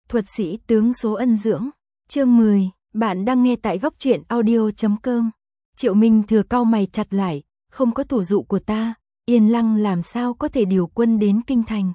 Thuật sĩ tướng số ân dưỡng, chương 10, bạn đang nghe tại góc truyện audio.com. Triệu Minh Thừa cau mày chặt lại, không có thủ dụ của ta, Yên Lăng làm sao có thể điều quân đến kinh thành.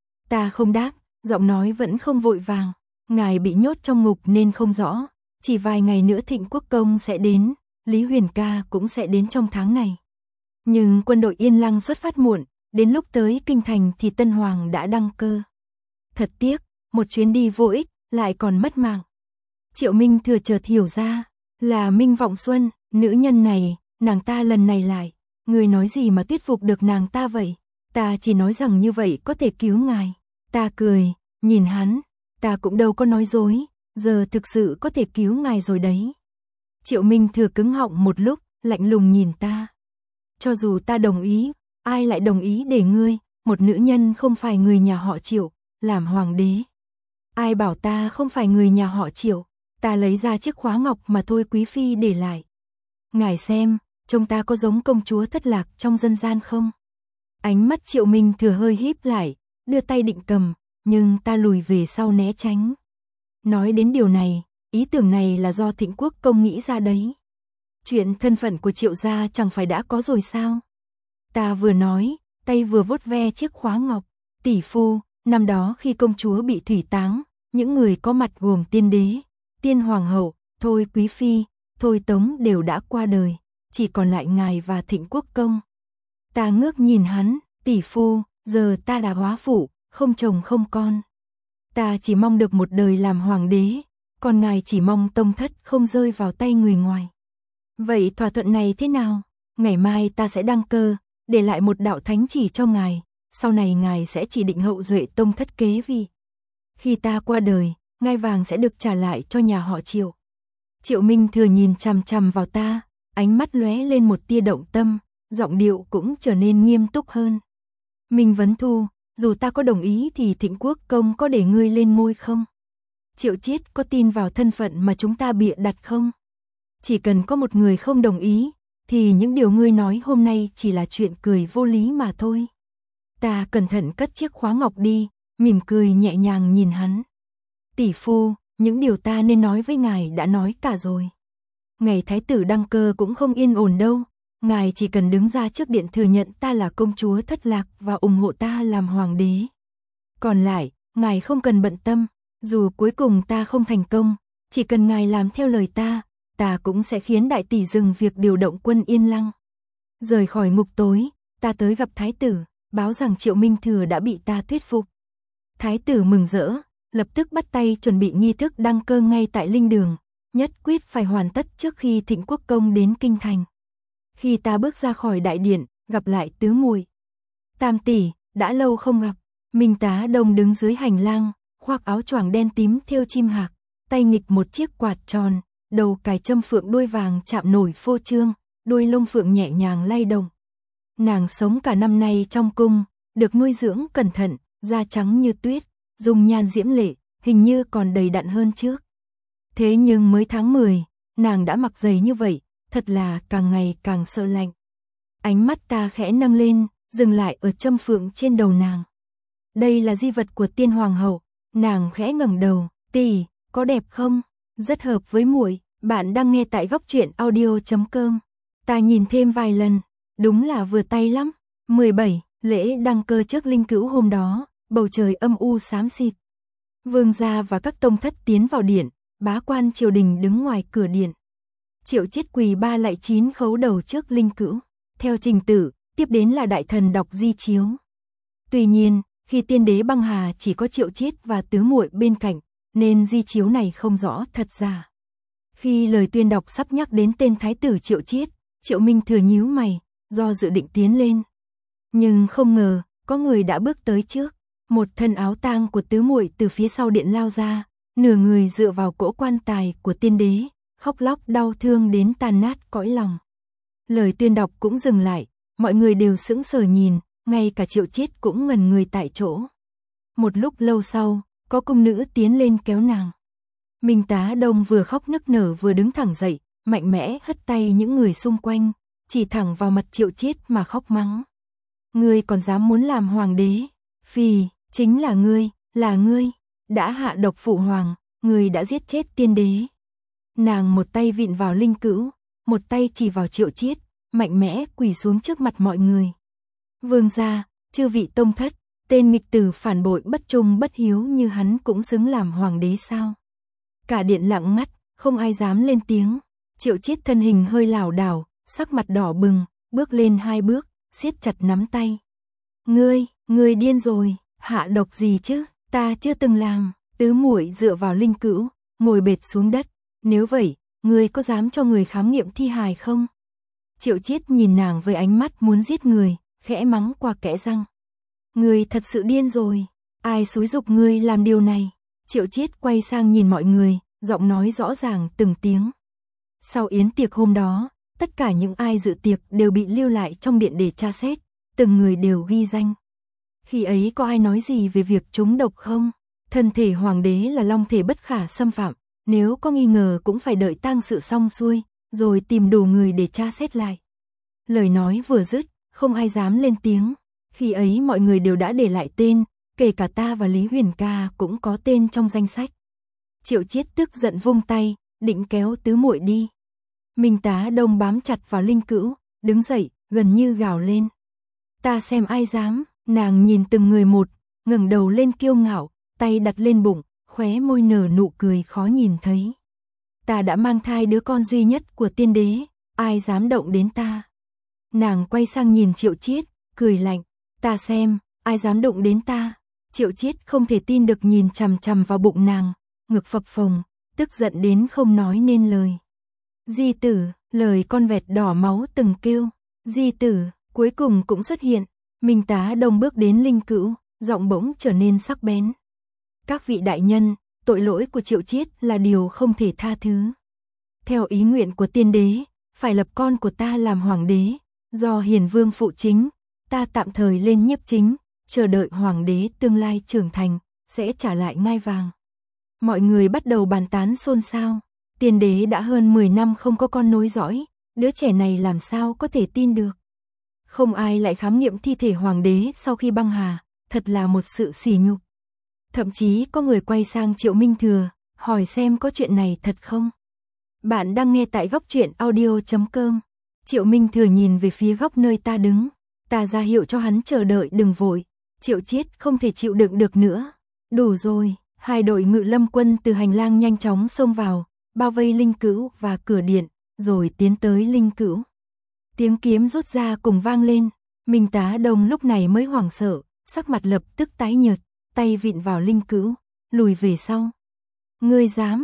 Ta không đáp, giọng nói vẫn không vội vàng, ngài bị nhốt trong ngục nên không rõ, chỉ vài ngày nữa Thịnh Quốc Công sẽ đến, Lý Huyền Ca cũng sẽ đến trong tháng này. Nhưng quân đội Yên Lăng xuất phát muộn, đến lúc tới kinh thành thì Tân Hoàng đã đăng cơ. Thật tiếc, một chuyến đi vô ích, lại còn mất mạng. Triệu Minh Thừa chợt hiểu ra, là Minh Vọng Xuân, nữ nhân này, nàng ta lần này lại, người nói gì mà thuyết phục được nàng ta vậy? Ta chỉ nói rằng như vậy có thể cứu ngài. Ta cười, nhìn hắn, ta cũng đâu có nói dối, giờ thực sự có thể cứu ngài rồi đấy. Triệu Minh Thừa cứng họng một lúc, lạnh lùng nhìn ta. Cho dù ta đồng ý, ai lại đồng ý để ngươi, một nữ nhân không phải người nhà họ Triệu, làm hoàng đế? Ai bảo ta không phải người nhà họ Triệu? Ta lấy ra chiếc khóa ngọc mà Thôi quý phi để lại. Ngài xem, trông ta có giống công chúa thất lạc trong dân gian không? Ánh mắt Triệu Minh Thừa hơi híp lại, đưa tay định cầm, nhưng ta lùi về sau né tránh. Nói đến điều này, ý tưởng này là do Thịnh Quốc Công nghĩ ra đấy. Chuyện thân phận của Triệu gia chẳng phải đã có rồi sao? Ta vừa nói, tay vừa vuốt ve chiếc khóa ngọc. Tỷ phu, năm đó khi công chúa bị thủy táng, những người có mặt gồm tiên đế, tiên hoàng hậu, Thôi quý phi, Thôi tống đều đã qua đời, chỉ còn lại ngài và Thịnh Quốc Công. Ta ngước nhìn hắn, tỷ phu, giờ ta đã hóa phụ, không chồng không con. Ta chỉ mong được một đời làm hoàng đế, còn ngài chỉ mong tông thất không rơi vào tay người ngoài. Vậy thỏa thuận này thế nào? Ngày mai ta sẽ đăng cơ, để lại một đạo thánh chỉ cho ngài, sau này ngài sẽ chỉ định hậu duệ tông thất kế vị. Khi ta qua đời, ngai vàng sẽ được trả lại cho nhà họ Triệu. Triệu Minh Thừa nhìn chằm chằm vào ta, ánh mắt lóe lên một tia động tâm, giọng điệu cũng trở nên nghiêm túc hơn. Minh Vấn Thu, dù ta có đồng ý thì Thịnh Quốc Công có để ngươi lên ngôi không? Triệu Chiết có tin vào thân phận mà chúng ta bịa đặt không? Chỉ cần có một người không đồng ý, thì những điều ngươi nói hôm nay chỉ là chuyện cười vô lý mà thôi. Ta cẩn thận cất chiếc khóa ngọc đi, mỉm cười nhẹ nhàng nhìn hắn. Tỷ phu, những điều ta nên nói với ngài đã nói cả rồi. Ngày thái tử đăng cơ cũng không yên ổn đâu, ngài chỉ cần đứng ra trước điện thừa nhận ta là công chúa thất lạc và ủng hộ ta làm hoàng đế. Còn lại, ngài không cần bận tâm, dù cuối cùng ta không thành công, chỉ cần ngài làm theo lời ta cũng sẽ khiến đại tỷ dừng việc điều động quân Yên Lăng. Rời khỏi ngục tối, ta tới gặp thái tử, báo rằng Triệu Minh Thừa đã bị ta thuyết phục. Thái tử mừng rỡ, lập tức bắt tay chuẩn bị nghi thức đăng cơ ngay tại linh đường, nhất quyết phải hoàn tất trước khi Thịnh Quốc Công đến kinh thành. Khi ta bước ra khỏi đại điện, gặp lại tứ muội. Tam tỷ, đã lâu không gặp. Minh Tá Đông đứng dưới hành lang, khoác áo choàng đen tím thêu chim hạc, tay nghịch một chiếc quạt tròn, đầu cài châm phượng đuôi vàng chạm nổi phô trương, đuôi lông phượng nhẹ nhàng lay động. Nàng sống cả năm nay trong cung, được nuôi dưỡng cẩn thận, da trắng như tuyết, dung nhan diễm lệ, hình như còn đầy đặn hơn trước. Thế nhưng mới tháng 10, nàng đã mặc giày như vậy, thật là càng ngày càng sợ lạnh. Ánh mắt ta khẽ nâng lên, dừng lại ở châm phượng trên đầu nàng. Đây là di vật của tiên hoàng hậu. Nàng khẽ ngẩng đầu, tỷ, có đẹp không? Rất hợp với muội. Bạn đang nghe tại góc truyện audio.com. Ta nhìn thêm vài lần, đúng là vừa tay lắm. 17, lễ đăng cơ trước linh cữu hôm đó, bầu trời âm u xám xịt. Vương gia và các tông thất tiến vào điện, bá quan triều đình đứng ngoài cửa điện. Triệu Chiết quỳ 3 lạy 9 khấu đầu trước linh cữu. Theo trình tự, tiếp đến là đại thần đọc di chiếu. Tuy nhiên, khi tiên đế băng hà chỉ có Triệu Chiết và tứ muội bên cạnh, nên di chiếu này không rõ thật giả. Khi lời tuyên đọc sắp nhắc đến tên thái tử Triệu Chiết, Triệu Minh Thừa nhíu mày, do dự định tiến lên. Nhưng không ngờ, có người đã bước tới trước. Một thân áo tang của tứ muội từ phía sau điện lao ra, nửa người dựa vào cỗ quan tài của tiên đế, khóc lóc đau thương đến tan nát cõi lòng. Lời tuyên đọc cũng dừng lại, mọi người đều sững sờ nhìn, ngay cả Triệu Chiết cũng ngẩn người tại chỗ. Một lúc lâu sau, có cung nữ tiến lên kéo nàng. Minh Tá Đông vừa khóc nức nở vừa đứng thẳng dậy, mạnh mẽ hất tay những người xung quanh, chỉ thẳng vào mặt Triệu Chiết mà khóc mắng. Ngươi còn dám muốn làm hoàng đế? Phì, chính là ngươi, đã hạ độc phụ hoàng, người đã giết chết tiên đế. Nàng một tay vịn vào linh cữu, một tay chỉ vào Triệu Chiết, mạnh mẽ quỳ xuống trước mặt mọi người. Vương gia, chư vị tông thất, tên nghịch tử phản bội bất trung bất hiếu như hắn cũng xứng làm hoàng đế sao? Cả điện lặng ngắt, không ai dám lên tiếng. Triệu Chiết thân hình hơi lảo đảo, sắc mặt đỏ bừng, bước lên 2 bước, siết chặt nắm tay. Ngươi điên rồi, hạ độc gì chứ, ta chưa từng làm. Tứ muội dựa vào linh cữu, ngồi bệt xuống đất. Nếu vậy, ngươi có dám cho người khám nghiệm thi hài không? Triệu Chiết nhìn nàng với ánh mắt muốn giết người, khẽ mắng qua kẽ răng. Ngươi thật sự điên rồi, ai xúi giục ngươi làm điều này? Triệu Chiết quay sang nhìn mọi người, giọng nói rõ ràng từng tiếng. Sau yến tiệc hôm đó, tất cả những ai dự tiệc đều bị lưu lại trong điện để tra xét, từng người đều ghi danh. Khi ấy có ai nói gì về việc trúng độc không? Thân thể hoàng đế là long thể bất khả xâm phạm, nếu có nghi ngờ cũng phải đợi tang sự xong xuôi, rồi tìm đủ người để tra xét lại. Lời nói vừa dứt, không ai dám lên tiếng. Khi ấy mọi người đều đã để lại tên, kể cả ta và Lý Huyền ca cũng có tên trong danh sách. Triệu Chiết tức giận vung tay, định kéo tứ muội đi. Minh Tá Đông bám chặt vào linh cữu, đứng dậy, gần như gào lên. Ta xem ai dám, nàng nhìn từng người một, ngẩng đầu lên kiêu ngạo, tay đặt lên bụng, khóe môi nở nụ cười khó nhìn thấy. Ta đã mang thai đứa con duy nhất của tiên đế, ai dám động đến ta? Nàng quay sang nhìn Triệu Chiết, cười lạnh, ta xem, ai dám động đến ta? Triệu Chiết không thể tin được nhìn chằm chằm vào bụng nàng, ngực phập phồng, tức giận đến không nói nên lời. Di tử, lời con vẹt đỏ máu từng kêu, di tử, cuối cùng cũng xuất hiện. Minh Tá Đông bước đến linh cữu, giọng bỗng trở nên sắc bén. Các vị đại nhân, tội lỗi của Triệu Chiết là điều không thể tha thứ. Theo ý nguyện của tiên đế, phải lập con của ta làm hoàng đế, do Hiền Vương phụ chính, ta tạm thời lên nhiếp chính, chờ đợi hoàng đế tương lai trưởng thành, sẽ trả lại ngai vàng. Mọi người bắt đầu bàn tán xôn xao, tiên đế đã hơn 10 năm không có con nối dõi, đứa trẻ này làm sao có thể tin được. Không ai lại khám nghiệm thi thể hoàng đế sau khi băng hà, thật là một sự sỉ nhục. Thậm chí có người quay sang Triệu Minh Thừa, hỏi xem có chuyện này thật không. Bạn đang nghe tại góc truyện audio.com. Triệu Minh Thừa nhìn về phía góc nơi ta đứng, ta ra hiệu cho hắn chờ đợi đừng vội. Triệu Chiết không thể chịu đựng được nữa. Đủ rồi, 2 đội ngự lâm quân từ hành lang nhanh chóng xông vào, bao vây linh cữu và cửa điện, rồi tiến tới linh cữu. Tiếng kiếm rút ra cùng vang lên, Minh Tá Đông lúc này mới hoảng sợ, sắc mặt lập tức tái nhợt, tay vịn vào linh cữu, lùi về sau. Ngươi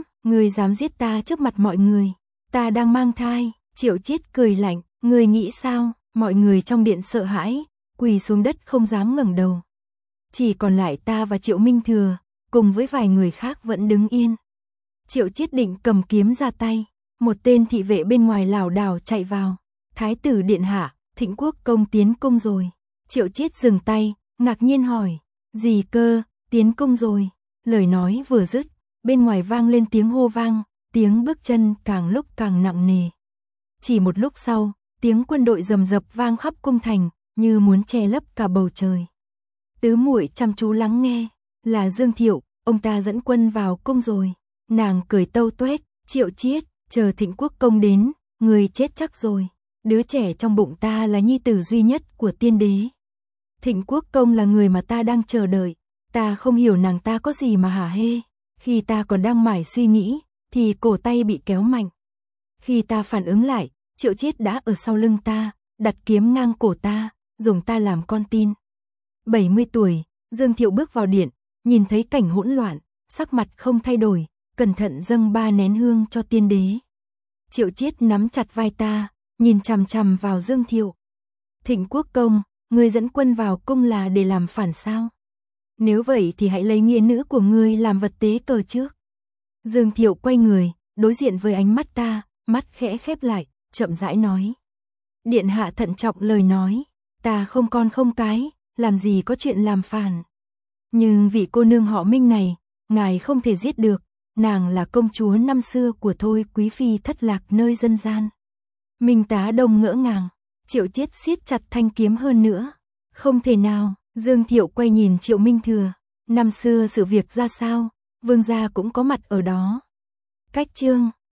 dám giết ta trước mặt mọi người, ta đang mang thai. Triệu Chiết cười lạnh, ngươi nghĩ sao? Mọi người trong điện sợ hãi, quỳ xuống đất không dám ngẩng đầu. Chỉ còn lại ta và Triệu Minh Thừa, cùng với vài người khác vẫn đứng yên. Triệu Chiết định cầm kiếm ra tay, một tên thị vệ bên ngoài lảo đảo chạy vào. Thái tử điện hạ, Thịnh Quốc công tiến cung rồi. Triệu Chiết dừng tay, ngạc nhiên hỏi, gì cơ, tiến cung rồi? Lời nói vừa dứt, bên ngoài vang lên tiếng hô vang, tiếng bước chân càng lúc càng nặng nề. Chỉ một lúc sau, tiếng quân đội rầm rập vang khắp cung thành, như muốn che lấp cả bầu trời. Tứ muội chăm chú lắng nghe, là Dương Thiệu, ông ta dẫn quân vào cung rồi. Nàng cười tâu tuét, Triệu Chiết, chờ Thịnh Quốc công đến, người chết chắc rồi. Đứa trẻ trong bụng ta là nhi tử duy nhất của tiên đế. Thịnh Quốc công là người mà ta đang chờ đợi, ta không hiểu nàng ta có gì mà hả hê. Khi ta còn đang mải suy nghĩ, thì cổ tay bị kéo mạnh. Khi ta phản ứng lại, Triệu Chiết đã ở sau lưng ta, đặt kiếm ngang cổ ta, dùng ta làm con tin. 70 tuổi, Dương Thiệu bước vào điện, nhìn thấy cảnh hỗn loạn, sắc mặt không thay đổi, cẩn thận dâng 3 nén hương cho tiên đế. Triệu Chiết nắm chặt vai ta, nhìn chằm chằm vào Dương Thiệu. Thịnh Quốc công, ngươi dẫn quân vào cung là để làm phản sao? Nếu vậy thì hãy lấy nghĩa nữ của ngươi làm vật tế cờ trước. Dương Thiệu quay người, đối diện với ánh mắt ta, mắt khẽ khép lại, chậm rãi nói. Điện hạ thận trọng lời nói, ta không con không cái, làm gì có chuyện làm phản. Nhưng vị cô nương họ Minh này, ngài không thể giết được, nàng là công chúa năm xưa của Thôi quý phi thất lạc nơi dân gian. Minh Tá Đông ngỡ ngàng, Triệu Chiết siết chặt thanh kiếm hơn nữa. Không thể nào, Dương Thiệu quay nhìn Triệu Minh Thừa, năm xưa sự việc ra sao, Vương gia cũng có mặt ở đó. Cách chương